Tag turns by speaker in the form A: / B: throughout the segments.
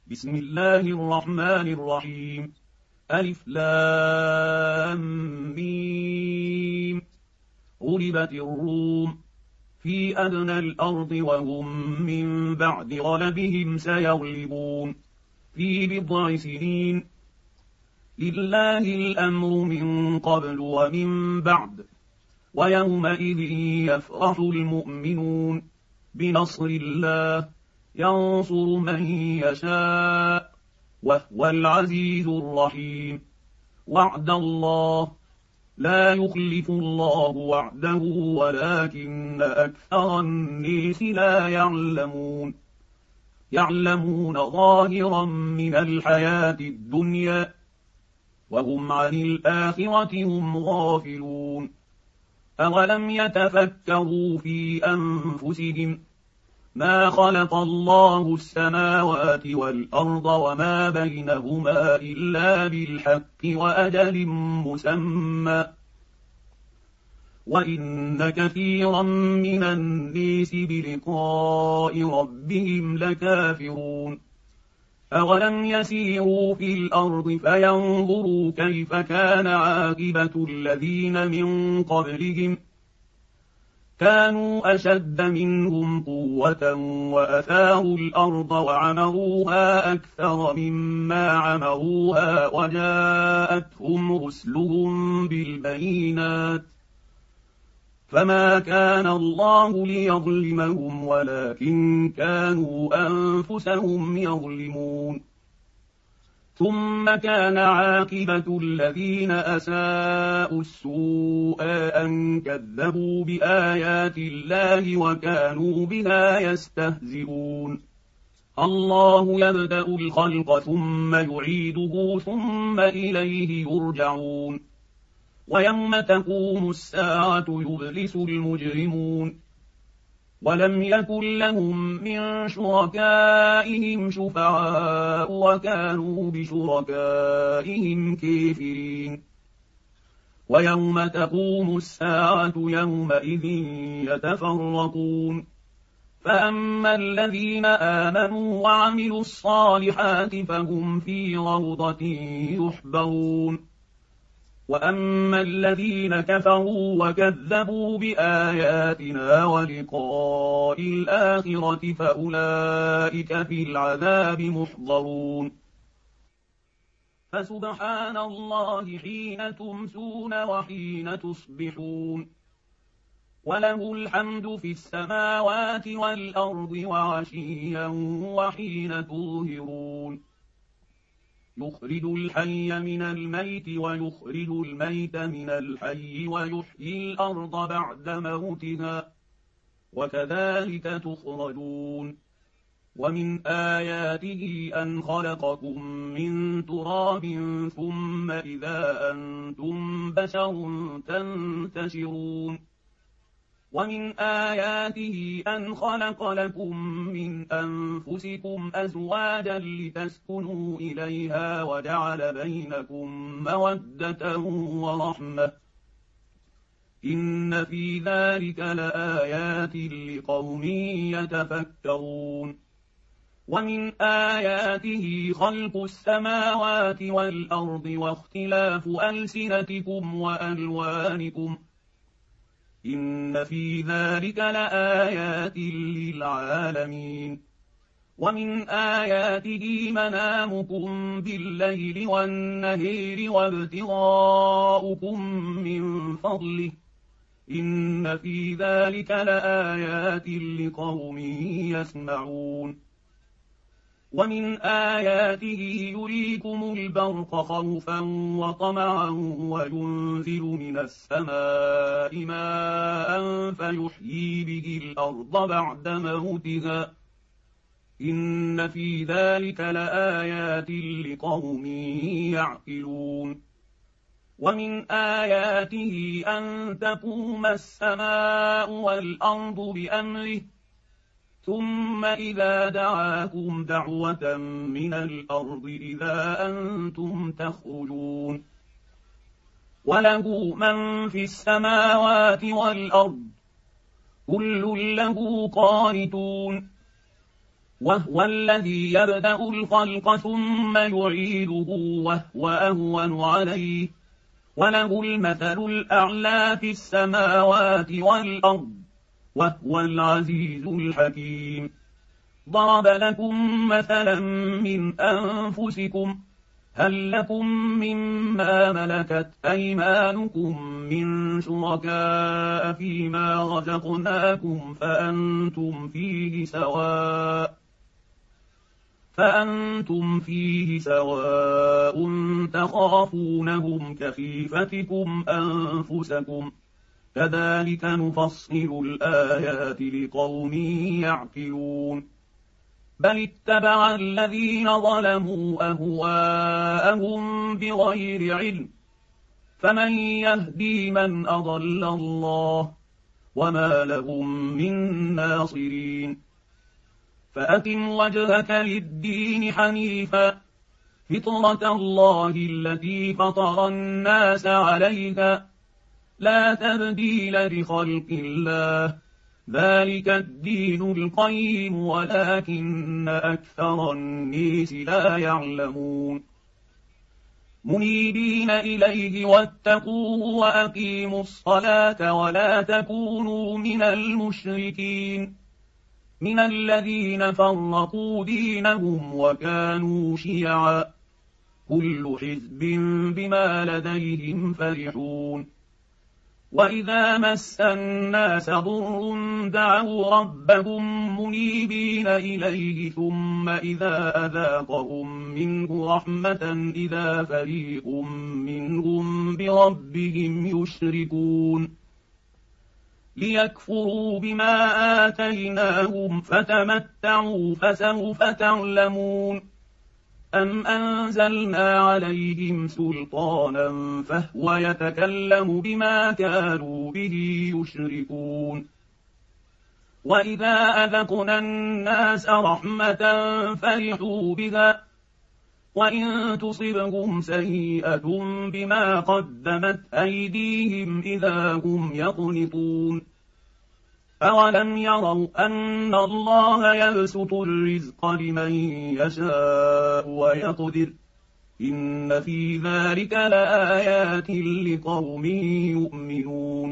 A: بسم الله الرحمن الرحيم. ألف لام ميم. غلبت الروم في أدنى الأرض وهم من بعد غلبهم سيغلبون في بضع سنين. لله الأمر من قبل ومن بعد، ويومئذ يفرح المؤمنون بنصر الله ينصر من يشاء وهو العزيز الرحيم. وعد الله لا يخلف الله وعده ولكن أكثر الناس لا يعلمون ظاهرا من الحياة الدنيا وهم عن الآخرة هم غافلون. أولم يتفكروا في أنفسهم ما خلق الله السماوات والأرض وما بينهما إلا بالحق وأجل مسمى، وإن كثيرا من الناس بلقاء ربهم لكافرون. أولم يسيروا في الأرض فينظروا كيف كان عاقبة الذين من قبلهم، كانوا أشد منهم قوة وأثاروا الأرض وعمروها أكثر مما عمروها وجاءتهم رسلهم بالبينات، فما كان الله ليظلمهم ولكن كانوا أنفسهم يظلمون. ثم كان عاقبة الذين أساءوا السوء أن كذبوا بآيات الله وكانوا بها يستهزئون. الله يبدأ الخلق ثم يعيده ثم إليه يرجعون. ويوم تقوم الساعة يبلس المجرمون ولم يكن لهم من شركائهم شفعاء وكانوا بشركائهم كافرين. ويوم تقوم الساعة يومئذ يتفرقون، فأما الذين آمنوا وعملوا الصالحات فهم في روضة يحبرون، وأما الذين كفروا وكذبوا بآياتنا ولقاء الآخرة فأولئك في العذاب محضرون. فسبحان الله حين تمسون وحين تصبحون، وله الحمد في السماوات والأرض وعشيا وحين تظهرون. يخرج الحي من الميت ويخرج الميت من الحي ويحيي الأرض بعد موتها وكذلك تخرجون. ومن آياته أن خلقكم من تراب ثم إذا أنتم بشر تنتشرون. ومن آياته أن خلق لكم من أنفسكم أزواجا لتسكنوا إليها وجعل بينكم مودة ورحمة، إن في ذلك لآيات لقوم يتفكرون. ومن آياته خلق السماوات والأرض واختلاف ألسنتكم وألوانكم، إن في ذلك لآيات للعالمين. ومن آياته منامكم بالليل والنهار وابتغاؤكم من فضله، إن في ذلك لآيات لقوم يسمعون. ومن آياته يريكم البرق خوفا وطمعا وينزل من السماء ماء فيحيي به الأرض بعد موتها، إن في ذلك لآيات لقوم يعقلون. ومن آياته أن تقوم السماء والأرض بأمره، ثم إذا دعاكم دعوة من الأرض إذا أنتم تخرجون. وله من في السماوات والأرض كل له قانتون، وهو الذي يبدأ الخلق ثم يعيده وهو أهون عليه وله المثل الأعلى في السماوات والأرض وهو العزيز الحكيم. ضرب لكم مثلا من أنفسكم هل لكم مما ملكت أيمانكم من شركاء فيما رزقناكم فأنتم فيه سواء تخافونهم كخيفتكم أنفسكم كذلك نفصل الآيات لقوم يعقلون. بل اتبع الذين ظلموا أهواءهم بغير علم فمن يهدي من أضل الله وما لهم من ناصرين. فأقم وجهك للدين حنيفا فطرة الله التي فطر الناس عليها لا تبديل لخلق الله ذلك الدين القيم ولكن أكثر الناس لا يعلمون. منيبين إليه واتقوه وأقيموا الصلاة ولا تكونوا من المشركين من الذين فرقوا دينهم وكانوا شيعا كل حزب بما لديهم فرحون. وإذا مس الناس ضر دعوا ربهم منيبين إليه ثم إذا أذاقهم منه رحمة إذا فريق منهم بربهم يشركون. ليكفروا بما آتيناهم فتمتعوا فسوف تعلمون. أم أنزلنا عليهم سلطانا فهو يتكلم بما كانوا به يشركون. وإذا أذقنا الناس رحمة فرحوا بها وإن تصبهم سيئة بما قدمت أيديهم إذا هم يقنطون. أولم يروا أن الله يبسط الرزق لمن يشاء ويقدر إن في ذلك لآيات لقوم يؤمنون.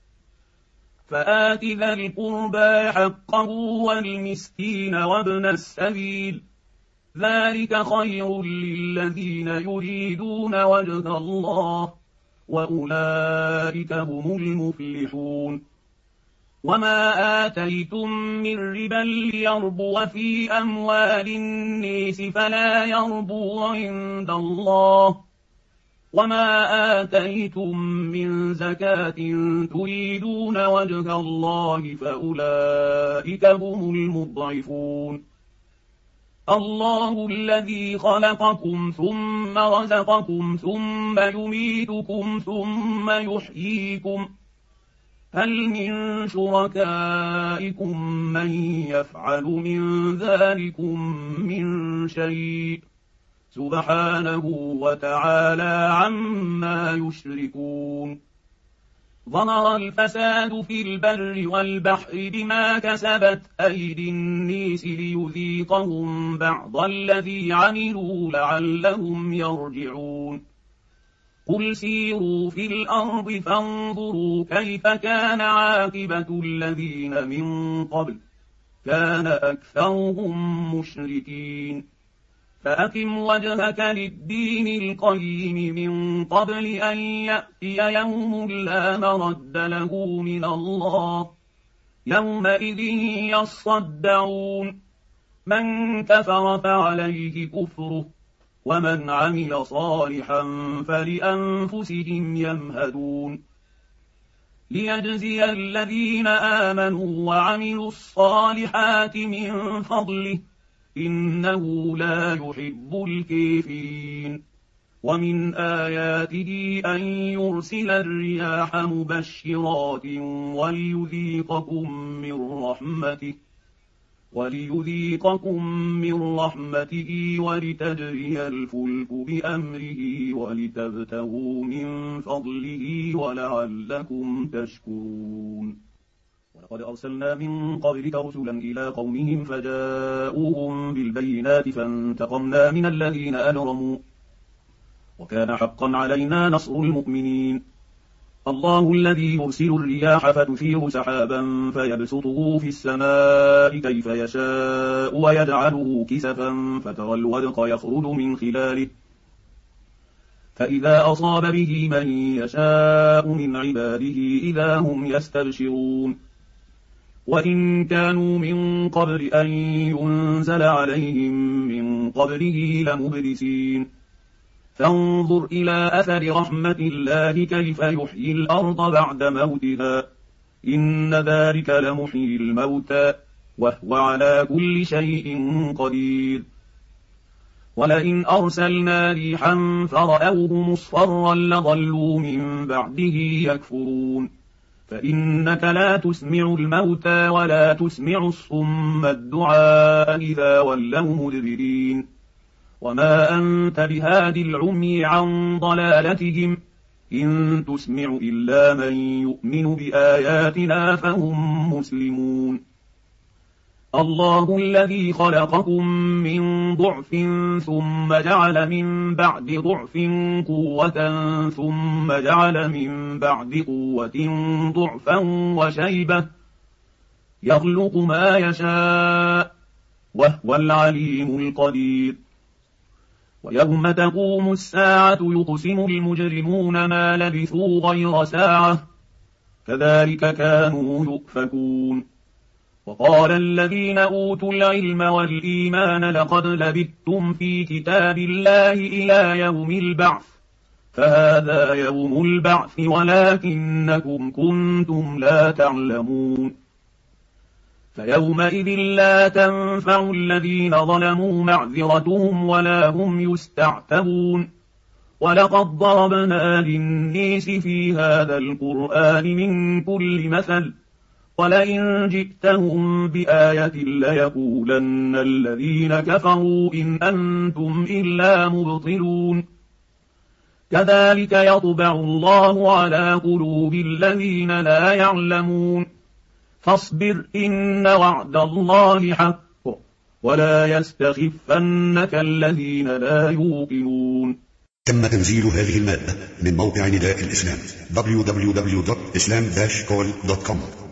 A: فآت ذا القربى حقه والمسكين وابن السبيل ذلك خير للذين يريدون وجه الله وأولئك هم المفلحون. وما آتيتم من ربا ليربو في أموال الناس فلا يربو عند الله وما آتيتم من زكاة تريدون وجه الله فأولئك هم المضعفون. الله الذي خلقكم ثم رزقكم ثم يميتكم ثم يحييكم هل من شركائكم من يفعل من ذلكم من شيء سبحانه وتعالى عما يشركون. ظهر الفساد في البر والبحر بما كسبت أيدي الناس ليذيقهم بعض الذي عملوا لعلهم يرجعون. قل سيروا في الأرض فانظروا كيف كان عاقبة الذين من قبل كان أكثرهم مشركين. فأقم وجهك للدين القيم من قبل أن يأتي يوم لا مرد له من الله يومئذ يصدعون. من كفر فعليه كفره ومن عمل صالحا فلأنفسهم يمهدون. ليجزي الذين آمنوا وعملوا الصالحات من فضله إنه لا يحب الكافرين. ومن آياته أن يرسل الرياح مبشرات وليذيقكم من رحمته ولتجري الفلك بأمره ولتبتغوا من فضله ولعلكم تشكرون. ولقد أرسلنا من قبلك رسلا إلى قومهم فجاءوهم بالبينات فانتقمنا من الذين أجرموا وكان حقا علينا نصر المؤمنين. الله الذي يرسل الرياح فتثير سحابا فيبسطه في السماء كيف يشاء ويجعله كسفا فترى الودق يخرج من خلاله فإذا أصاب به من يشاء من عباده إذا هم يستبشرون. وإن كانوا من قبل أن ينزل عليهم من قبله لمبلسين. فانظر إلى أثر رحمة الله كيف يحيي الأرض بعد موتها إن ذلك لمحيي الموتى وهو على كل شيء قدير. ولئن أرسلنا ريحا فرأوه مصفرا لظلوا من بعده يكفرون. فإنك لا تسمع الموتى ولا تسمع الصم الدعاء إذا ولوا مدبرين. وما أنت بهادي العمي عن ضلالتهم إن تسمع إلا من يؤمن بآياتنا فهم مسلمون. الله الذي خلقكم من ضعف ثم جعل من بعد ضعف قوة ثم جعل من بعد قوة ضعفا وشيبة يخلق ما يشاء وهو العليم القدير. ويوم تقوم الساعة يقسم المجرمون ما لبثوا غير ساعة كذلك كانوا يؤفكون. وقال الذين أوتوا العلم والإيمان لقد لبثتم في كتاب الله إلى يوم البعث فهذا يوم البعث ولكنكم كنتم لا تعلمون. فيومئذ لا تنفع الذين ظلموا معذرتهم ولا هم يستعتبون. ولقد ضربنا للناس في هذا القرآن من كل مثل ولئن جئتهم بآية ليقولن الذين كفروا إن أنتم إلا مبطلون. كذلك يطبع الله على قلوب الذين لا يعلمون. فاصبر إن وعد الله حق ولا يستخفنك الذين لا يوقنون.
B: تم تنزيل هذه المادة من موقع نداء الإسلام www.islam-call.com